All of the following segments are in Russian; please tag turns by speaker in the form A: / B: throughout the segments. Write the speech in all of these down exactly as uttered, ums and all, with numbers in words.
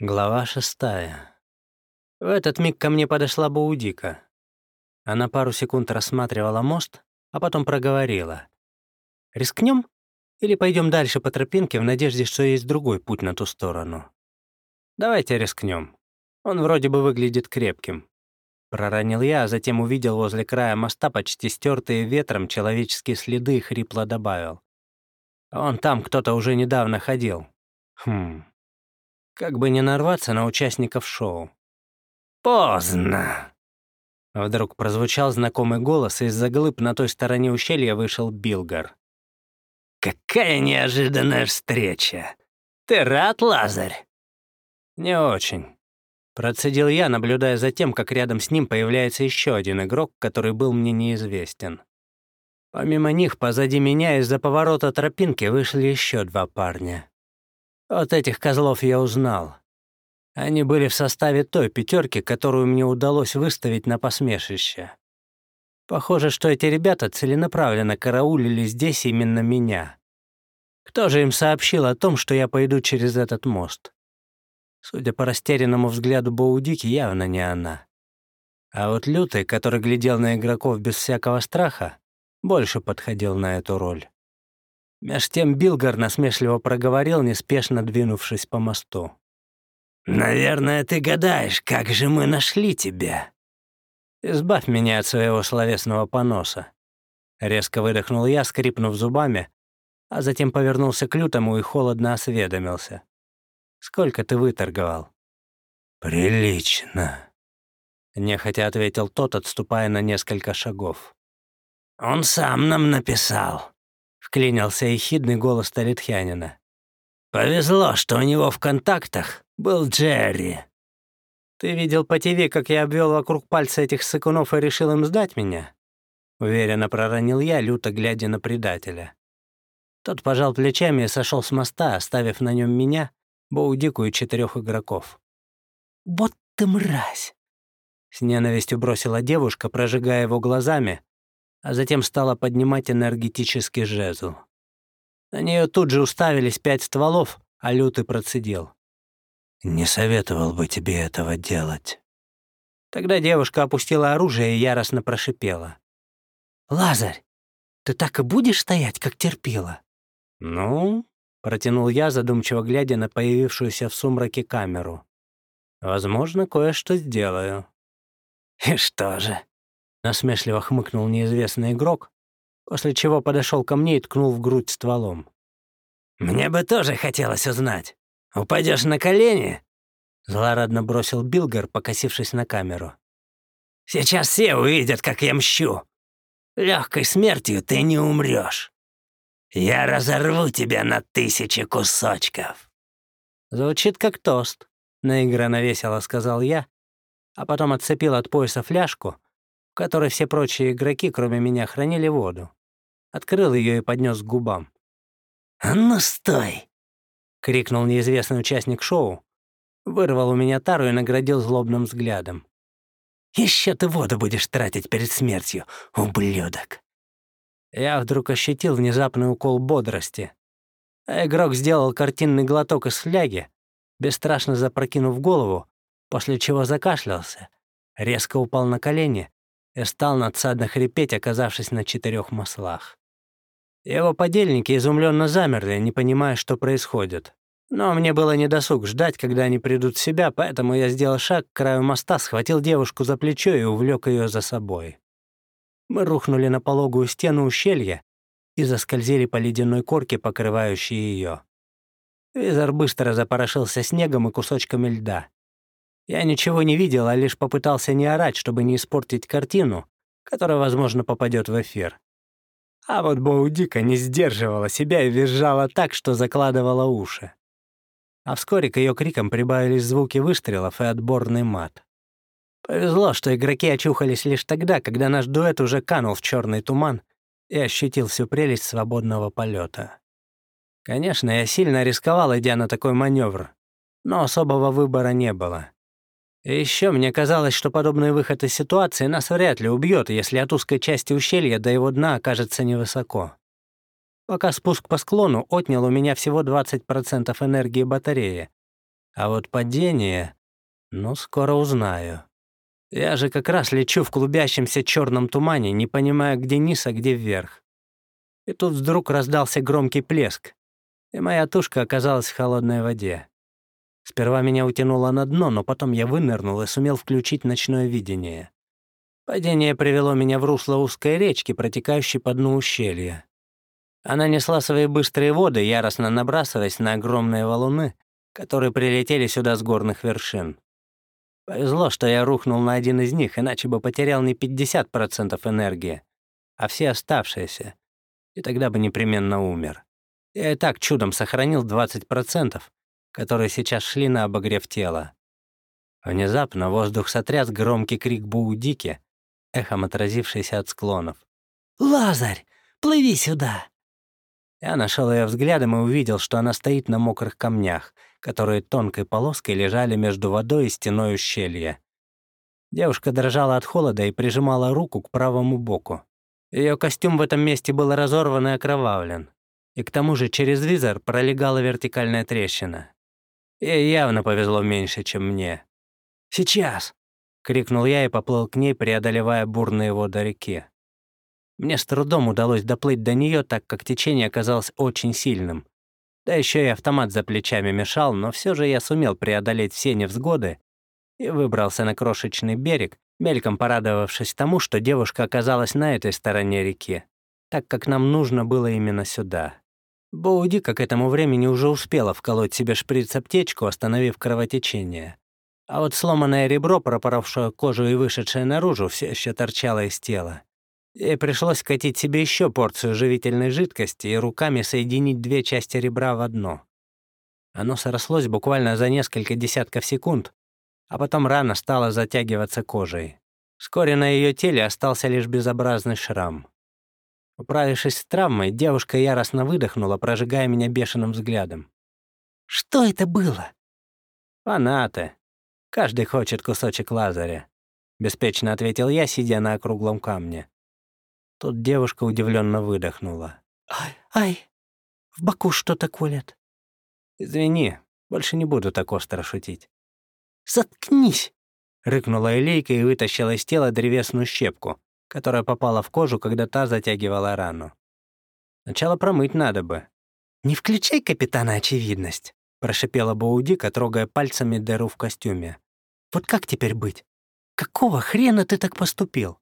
A: Глава шестая. В этот миг ко мне подошла Боудика. Она пару секунд рассматривала мост, а потом проговорила. «Рискнем? Или пойдем дальше по тропинке в надежде, что есть другой путь на ту сторону?» «Давайте рискнем. Он вроде бы выглядит крепким». Проронил я, а затем увидел возле края моста почти стертые ветром человеческие следы и хрипло добавил. «Вон там кто-то уже недавно ходил. Хм... Как бы не нарваться на участников шоу».
B: «Поздно!»
A: Вдруг прозвучал знакомый голос, и из-за глыб на той стороне ущелья вышел Билгар.
B: «Какая неожиданная встреча! Ты рад, Лазарь?»
A: «Не очень». Процедил я, наблюдая за тем, как рядом с ним появляется еще один игрок, который был мне неизвестен. Помимо них, позади меня из-за поворота тропинки вышли еще два парня. Вот этих козлов я узнал. Они были в составе той пятерки, которую мне удалось выставить на посмешище. Похоже, что эти ребята целенаправленно караулили здесь именно меня. Кто же им сообщил о том, что я пойду через этот мост? Судя по растерянному взгляду Боудики, явно не она. А вот Лютый, который глядел на игроков без всякого страха, больше подходил на эту роль. Меж тем Билгар насмешливо проговорил, неспешно двинувшись по мосту.
B: «Наверное, ты гадаешь, как же мы нашли тебя?»
A: «Избавь меня от своего словесного поноса». Резко выдохнул я, скрипнув зубами, а затем повернулся к Лютому и холодно осведомился. «Сколько ты выторговал?»
B: «Прилично»,
A: — нехотя ответил тот, отступая на несколько шагов.
B: «Он сам нам написал»,
A: — вклинился ехидный голос Талитхянина.
B: «Повезло, что у него в контактах был Джерри».
A: «Ты видел по ТВ, как я обвел вокруг пальца этих сыкунов и решил им сдать меня?» Уверенно проронил я, люто глядя на предателя. Тот пожал плечами и сошел с моста, оставив на нем меня, Боудику и четырех игроков.
B: «Вот ты мразь!»
A: С ненавистью бросила девушка, прожигая его глазами, а затем стала поднимать энергетический жезл. На нее тут же уставились пять стволов, а Лютый процедил.
B: «Не советовал бы тебе этого делать».
A: Тогда девушка опустила оружие и яростно прошипела.
B: «Лазарь, ты так и будешь стоять, как терпила?»
A: «Ну?» — протянул я, задумчиво глядя на появившуюся в сумраке камеру. «Возможно, кое-что сделаю».
B: «И что же?»
A: — насмешливо хмыкнул неизвестный игрок, после чего подошел ко мне и ткнул в грудь стволом.
B: «Мне бы тоже хотелось узнать. Упадешь на колени?»
A: Злорадно бросил Билгар, покосившись на камеру.
B: «Сейчас все увидят, как я мщу. Легкой смертью ты не умрешь. Я разорву тебя на тысячи кусочков».
A: «Звучит как тост», — наигранно весело сказал я, а потом отцепил от пояса фляжку, в которой все прочие игроки, кроме меня, хранили воду. Открыл ее и поднес к губам.
B: «А ну стой!»
A: — крикнул неизвестный участник шоу, вырвал у меня тару и наградил злобным взглядом.
B: «Еще ты воду будешь тратить перед смертью, ублюдок!»
A: Я вдруг ощутил внезапный укол бодрости. А игрок сделал картинный глоток из фляги, бесстрашно запрокинув голову, после чего закашлялся, резко упал на колени и стал надсадно хрипеть, оказавшись на четырех маслах. Его подельники изумленно замерли, не понимая, что происходит. Но мне было недосуг ждать, когда они придут в себя, поэтому я сделал шаг к краю моста, схватил девушку за плечо и увлек ее за собой. Мы рухнули на пологую стену ущелья и заскользили по ледяной корке, покрывающей ее. Визор быстро запорошился снегом и кусочками льда. Я ничего не видел, а лишь попытался не орать, чтобы не испортить картину, которая, возможно, попадет в эфир. А вот Боудика не сдерживала себя и визжала так, что закладывала уши. А вскоре к ее крикам прибавились звуки выстрелов и отборный мат. Повезло, что игроки очухались лишь тогда, когда наш дуэт уже канул в черный туман и ощутил всю прелесть свободного полета. Конечно, я сильно рисковал, идя на такой маневр, но особого выбора не было. И еще мне казалось, что подобный выход из ситуации нас вряд ли убьет, если от узкой части ущелья до его дна окажется невысоко. Пока спуск по склону отнял у меня всего двадцать процентов энергии батареи, А вот падение, ну, скоро узнаю. Я же как раз лечу в клубящемся черном тумане, не понимая, где низ, а где вверх. И тут вдруг раздался громкий плеск, и моя тушка оказалась в холодной воде. Сперва меня утянуло на дно, но потом я вынырнул и сумел включить ночное видение. Падение привело меня в русло узкой речки, протекающей по дну ущелья. Она несла свои быстрые воды, яростно набрасываясь на огромные валуны, которые прилетели сюда с горных вершин. Повезло, что я рухнул на один из них, иначе бы потерял не пятьдесят процентов энергии, а все оставшиеся, и тогда бы непременно умер. Я и так чудом сохранил двадцать процентов, которые сейчас шли на обогрев тела. Внезапно воздух сотряс громкий крик Боудики, эхом отразившийся от склонов. «Лазарь, плыви сюда!» Я нашел ее взглядом и увидел, что она стоит на мокрых камнях, которые тонкой полоской лежали между водой и стеной ущелья. Девушка дрожала от холода и прижимала руку к правому боку. Ее костюм в этом месте был разорван и окровавлен. И к тому же через визор пролегала вертикальная трещина. Ей явно повезло меньше, чем мне. «Сейчас!» — крикнул я и поплыл к ней, преодолевая бурные воды реки. Мне с трудом удалось доплыть до нее, так как течение оказалось очень сильным. Да еще и автомат за плечами мешал, но все же я сумел преодолеть все невзгоды и выбрался на крошечный берег, мельком порадовавшись тому, что девушка оказалась на этой стороне реки, так как нам нужно было именно сюда. Боудика к этому времени уже успела вколоть себе шприц-аптечку, остановив кровотечение. А вот сломанное ребро, пропоровшее кожу и вышедшее наружу, все еще торчало из тела. Ей пришлось вкатить себе еще порцию живительной жидкости и руками соединить две части ребра в одно. Оно срослось буквально за несколько десятков секунд, а потом рана стала затягиваться кожей. Вскоре на ее теле остался лишь безобразный шрам. Управившись с травмой, девушка яростно выдохнула, прожигая меня бешеным взглядом. «Что это было?» «Фанаты. Каждый хочет кусочек Лазаря», — беспечно ответил я, сидя на округлом камне. Тут девушка удивленно выдохнула. «Ай, ай, в боку что-то колет». «Извини, больше не буду так остро шутить». «Заткнись!» — рыкнула Элейка и вытащила из тела древесную щепку, которая попала в кожу, когда та затягивала рану. «Сначала промыть надо бы». «Не включай капитана очевидность», — прошипела Боудика, трогая пальцами дыру в костюме. «Вот как теперь быть? Какого хрена ты так поступил?»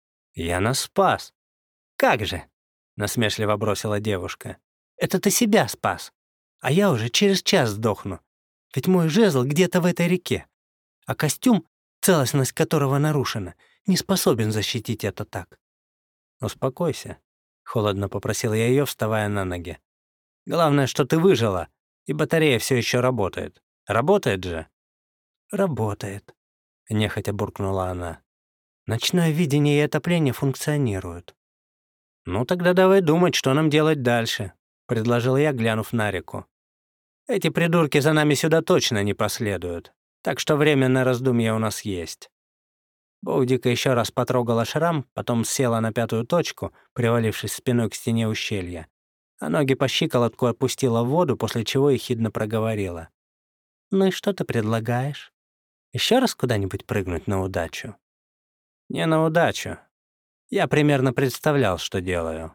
A: «Я нас спас». «Как же?» — насмешливо бросила девушка. «Это ты себя спас, а я уже через час сдохну. Ведь мой жезл где-то в этой реке, а костюм, целостность которого нарушена, не способен защитить это так». «Успокойся», — холодно попросил я ее, вставая на ноги. «Главное, что ты выжила, и батарея все еще работает. Работает же?» «Работает», — нехотя буркнула она. «Ночное видение и отопление функционируют». «Ну тогда давай думать, что нам делать дальше», — предложил я, глянув на реку. «Эти придурки за нами сюда точно не последуют, так что время на раздумье у нас есть». Боудика еще раз потрогала шрам, потом села на пятую точку, привалившись спиной к стене ущелья, а ноги по щиколотку опустила в воду, после чего ехидно проговорила. «Ну и что ты предлагаешь? Еще раз куда-нибудь прыгнуть на удачу?» «Не на удачу. Я примерно представлял, что делаю».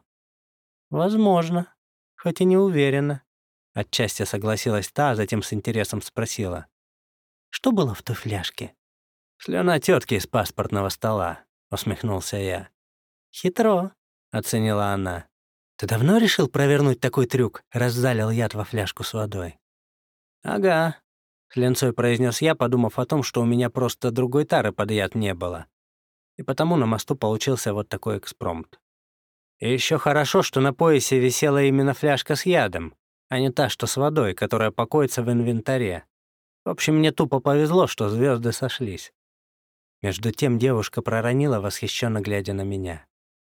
A: «Возможно, хоть и не уверена», — отчасти согласилась та, а затем с интересом спросила. «Что было в той фляжке?» «Слюна тетки из паспортного стола», — усмехнулся я. «Хитро», — оценила она. «Ты давно решил провернуть такой трюк, раз залил яд во фляжку с водой?» «Ага», — с ленцой произнес я, подумав о том, что у меня просто другой тары под яд не было. И потому на мосту получился вот такой экспромт. И еще хорошо, что на поясе висела именно фляжка с ядом, а не та, что с водой, которая покоится в инвентаре. В общем, мне тупо повезло, что звезды сошлись. Между тем девушка проронила, восхищенно глядя на меня.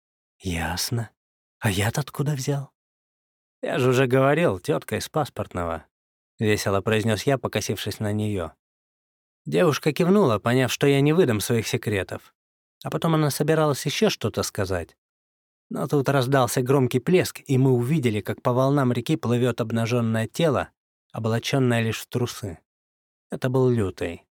A: «Ясно. А яд откуда взял?» «Я же уже говорил, тетка из паспортного», — весело произнес я, покосившись на нее. Девушка кивнула, поняв, что я не выдам своих секретов. А потом она собиралась еще что-то сказать. Но тут раздался громкий плеск, и мы увидели, как по волнам реки плывет обнаженное тело, облаченное лишь в трусы. Это был Лютый.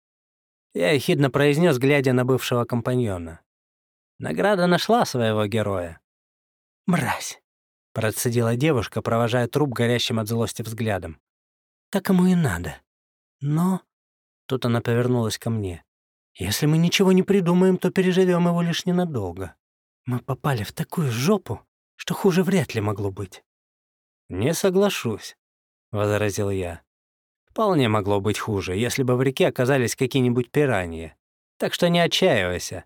A: Я ехидно произнес, глядя на бывшего компаньона. Награда нашла своего героя. «Мразь!» — процедила девушка, провожая труп горящим от злости взглядом. «Так ему и надо. Но...» Тут она повернулась ко мне. «Если мы ничего не придумаем, то переживем его лишь ненадолго. Мы попали в такую жопу, что хуже вряд ли могло быть». «Не соглашусь», — возразил я. «Вполне могло быть хуже, если бы в реке оказались какие-нибудь пираньи. Так что не отчаивайся».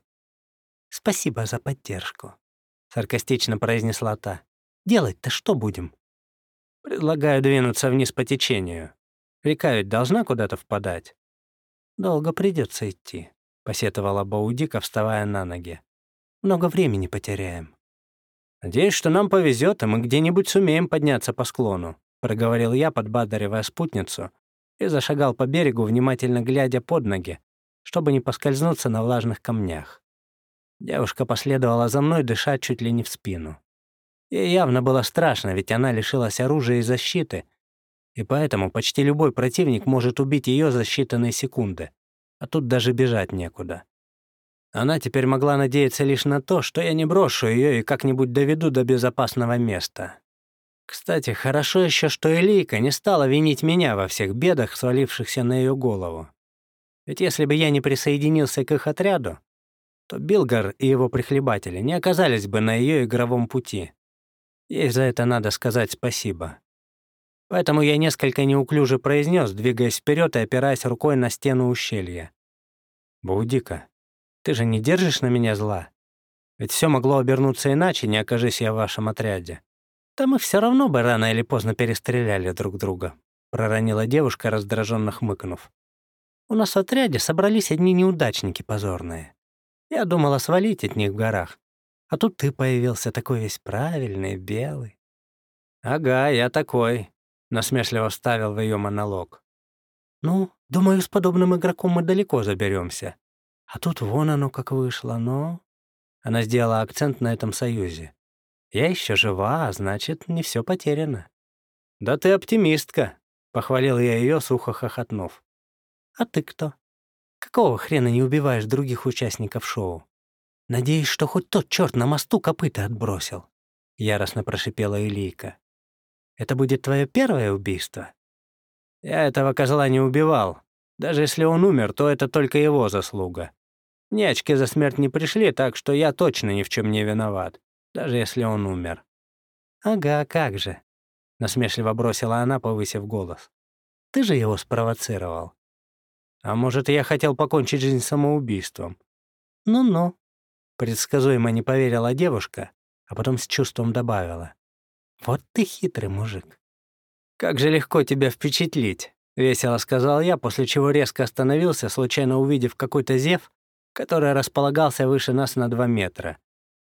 A: «Спасибо за поддержку», — саркастично произнесла та. «Делать-то что будем?» «Предлагаю двинуться вниз по течению. Река ведь должна куда-то впадать». «Долго придется идти», — посетовала Баудика, вставая на ноги. «Много времени потеряем». «Надеюсь, что нам повезет, и мы где-нибудь сумеем подняться по склону», — проговорил я, подбадривая спутницу, и зашагал по берегу, внимательно глядя под ноги, чтобы не поскользнуться на влажных камнях. Девушка последовала за мной, дыша чуть ли не в спину. Ей явно было страшно, ведь она лишилась оружия и защиты, и поэтому почти любой противник может убить ее за считанные секунды, а тут даже бежать некуда. Она теперь могла надеяться лишь на то, что я не брошу ее и как-нибудь доведу до безопасного места. Кстати, хорошо еще, что Элейка не стала винить меня во всех бедах, свалившихся на ее голову. Ведь если бы я не присоединился к их отряду, то Билгар и его прихлебатели не оказались бы на ее игровом пути. Ей за это надо сказать спасибо. Поэтому я несколько неуклюже произнес, двигаясь вперед и опираясь рукой на стену ущелья. «Баудика, ты же не держишь на меня зла? Ведь все могло обернуться иначе, не окажись я в вашем отряде. Да мы все равно бы рано или поздно перестреляли друг друга», — проронила девушка, раздраженно хмыкнув. «У нас в отряде собрались одни неудачники позорные. Я думала свалить от них в горах. А тут ты появился такой весь правильный, белый». «Ага, я такой», — насмешливо вставил в ее монолог. «Ну, думаю, с подобным игроком мы далеко заберемся. А тут вон оно как вышло, но...» Она сделала акцент на этом союзе. «Я еще жива, а значит, не все потеряно». «Да ты оптимистка», — похвалил я ее, сухо хохотнув. «А ты кто? Какого хрена не убиваешь других участников шоу? Надеюсь, что хоть тот черт на мосту копыта отбросил», — яростно прошипела Элейка. «Это будет твое первое убийство?» «Я этого козла не убивал. Даже если он умер, то это только его заслуга. Мне очки за смерть не пришли, так что я точно ни в чем не виноват, даже если он умер». «Ага, как же», — насмешливо бросила она, повысив голос. «Ты же его спровоцировал». «А может, я хотел покончить жизнь самоубийством?» «Ну-ну», — предсказуемо не поверила девушка, а потом с чувством добавила. «Вот ты хитрый мужик». «Как же легко тебя впечатлить», — весело сказал я, после чего резко остановился, случайно увидев какой-то зев, который располагался выше нас на два метра.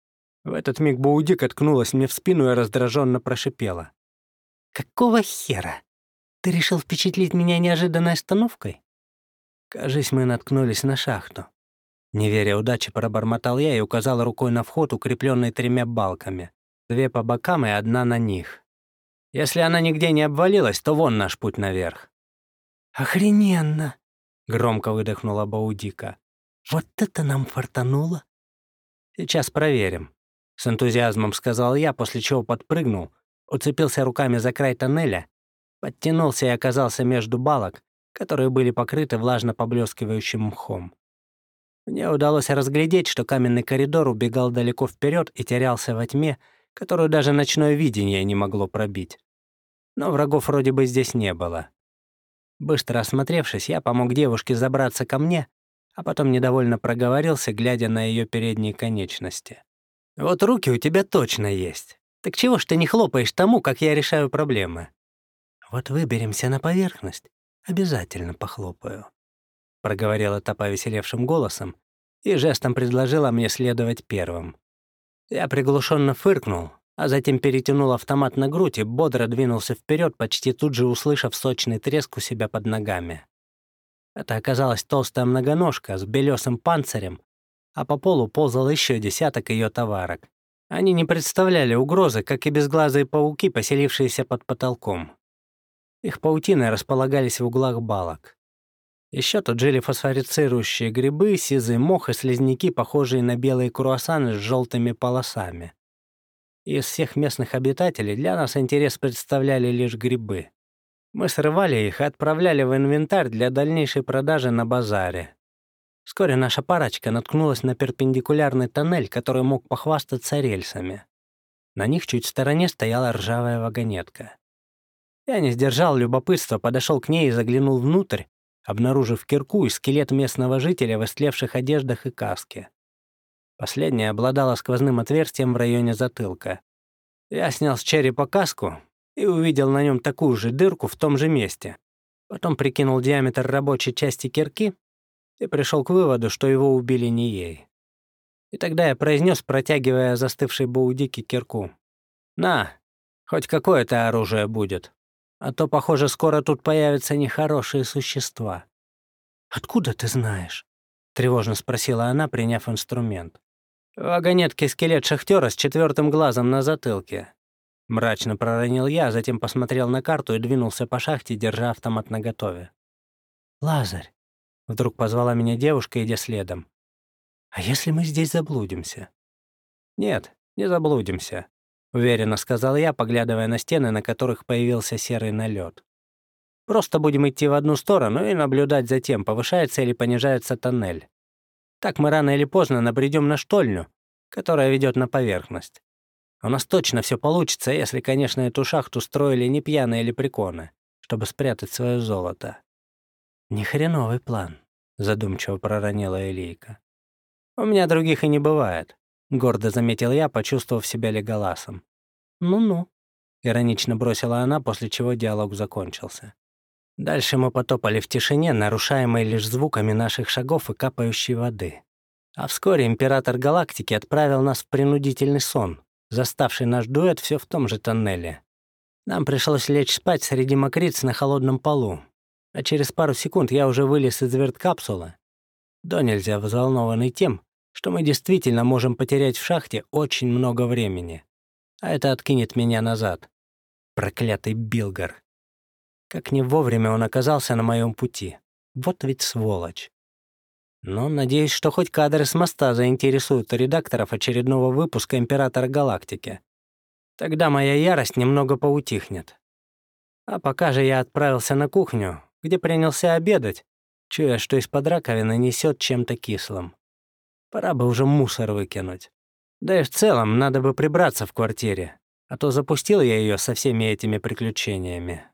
A: В этот миг Баудика ткнулась мне в спину и раздраженно прошипела. «Какого хера? Ты решил впечатлить меня неожиданной остановкой?» Кажись, мы наткнулись на шахту. Не веря удаче, пробормотал я и указал рукой на вход, укрепленный тремя балками. Две по бокам и одна на них. Если она нигде не обвалилась, то вон наш путь наверх. «Охрененно!» — громко выдохнула Баудика. «Вот это нам фартануло!» «Сейчас проверим», — с энтузиазмом сказал я, после чего подпрыгнул, уцепился руками за край тоннеля, подтянулся и оказался между балок, которые были покрыты влажно поблескивающим мхом. Мне удалось разглядеть, что каменный коридор убегал далеко вперед и терялся во тьме, которую даже ночное видение не могло пробить. Но врагов вроде бы здесь не было. Быстро осмотревшись, я помог девушке забраться ко мне, а потом недовольно проговорился, глядя на ее передние конечности. «Вот руки у тебя точно есть. Так чего ж ты не хлопаешь тому, как я решаю проблемы?» «Вот выберемся на поверхность, обязательно похлопаю», — проговорила та повеселевшим голосом и жестом предложила мне следовать первым. Я приглушенно фыркнул, а затем перетянул автомат на грудь и бодро двинулся вперед, почти тут же услышав сочный треск у себя под ногами. Это оказалась толстая многоножка с белесым панцирем, а по полу ползал еще десяток ее товарок. Они не представляли угрозы, как и безглазые пауки, поселившиеся под потолком. Их паутины располагались в углах балок. Еще тут жили фосфорицирующие грибы, сизый мох и слизняки, похожие на белые круассаны с желтыми полосами. Из всех местных обитателей для нас интерес представляли лишь грибы. Мы срывали их и отправляли в инвентарь для дальнейшей продажи на базаре. Вскоре наша парочка наткнулась на перпендикулярный тоннель, который мог похвастаться рельсами. На них чуть в стороне стояла ржавая вагонетка. Я не сдержал любопытства, подошел к ней и заглянул внутрь, обнаружив кирку и скелет местного жителя в истлевших одеждах и каске. Последняя обладала сквозным отверстием в районе затылка. Я снял с черепа каску и увидел на нем такую же дырку в том же месте. Потом прикинул диаметр рабочей части кирки и пришел к выводу, что его убили не ей. И тогда я произнес, протягивая застывшей Боудике кирку: «На, хоть какое-то оружие будет, а то, похоже, скоро тут появятся нехорошие существа». «Откуда ты знаешь?» — тревожно спросила она, приняв инструмент. «В вагонетке скелет шахтера с четвертым глазом на затылке». Мрачно проронил я, а затем посмотрел на карту и двинулся по шахте, держа автомат наготове. «Лазарь!» — вдруг позвала меня девушка, идя следом. «А если мы здесь заблудимся?» «Нет, не заблудимся», — уверенно сказал я, поглядывая на стены, на которых появился серый налет. «Просто будем идти в одну сторону и наблюдать за тем, повышается или понижается тоннель. Так мы рано или поздно набредем на штольню, которая ведет на поверхность. У нас точно все получится, если, конечно, эту шахту строили не пьяные лепреконы, чтобы спрятать свое золото». «Не хреновый план», — задумчиво проронила Элейка. «У меня других и не бывает», — гордо заметил я, почувствовав себя Леголасом. «Ну-ну», — иронично бросила она, после чего диалог закончился. Дальше мы потопали в тишине, нарушаемой лишь звуками наших шагов и капающей воды. А вскоре император галактики отправил нас в принудительный сон, заставший наш дуэт все в том же тоннеле. Нам пришлось лечь спать среди мокриц на холодном полу, а через пару секунд я уже вылез из верткапсулы, до нельзя взволнованный тем, что мы действительно можем потерять в шахте очень много времени. А это откинет меня назад. Проклятый Билгар. Как не вовремя он оказался на моем пути. Вот ведь сволочь. Но надеюсь, что хоть кадры с моста заинтересуют редакторов очередного выпуска «Императора Галактики». Тогда моя ярость немного поутихнет. А пока же я отправился на кухню, где принялся обедать, чуя, что из-под раковины несет чем-то кислым. Пора бы уже мусор выкинуть. Да и в целом надо бы прибраться в квартире, а то запустил я ее со всеми этими приключениями.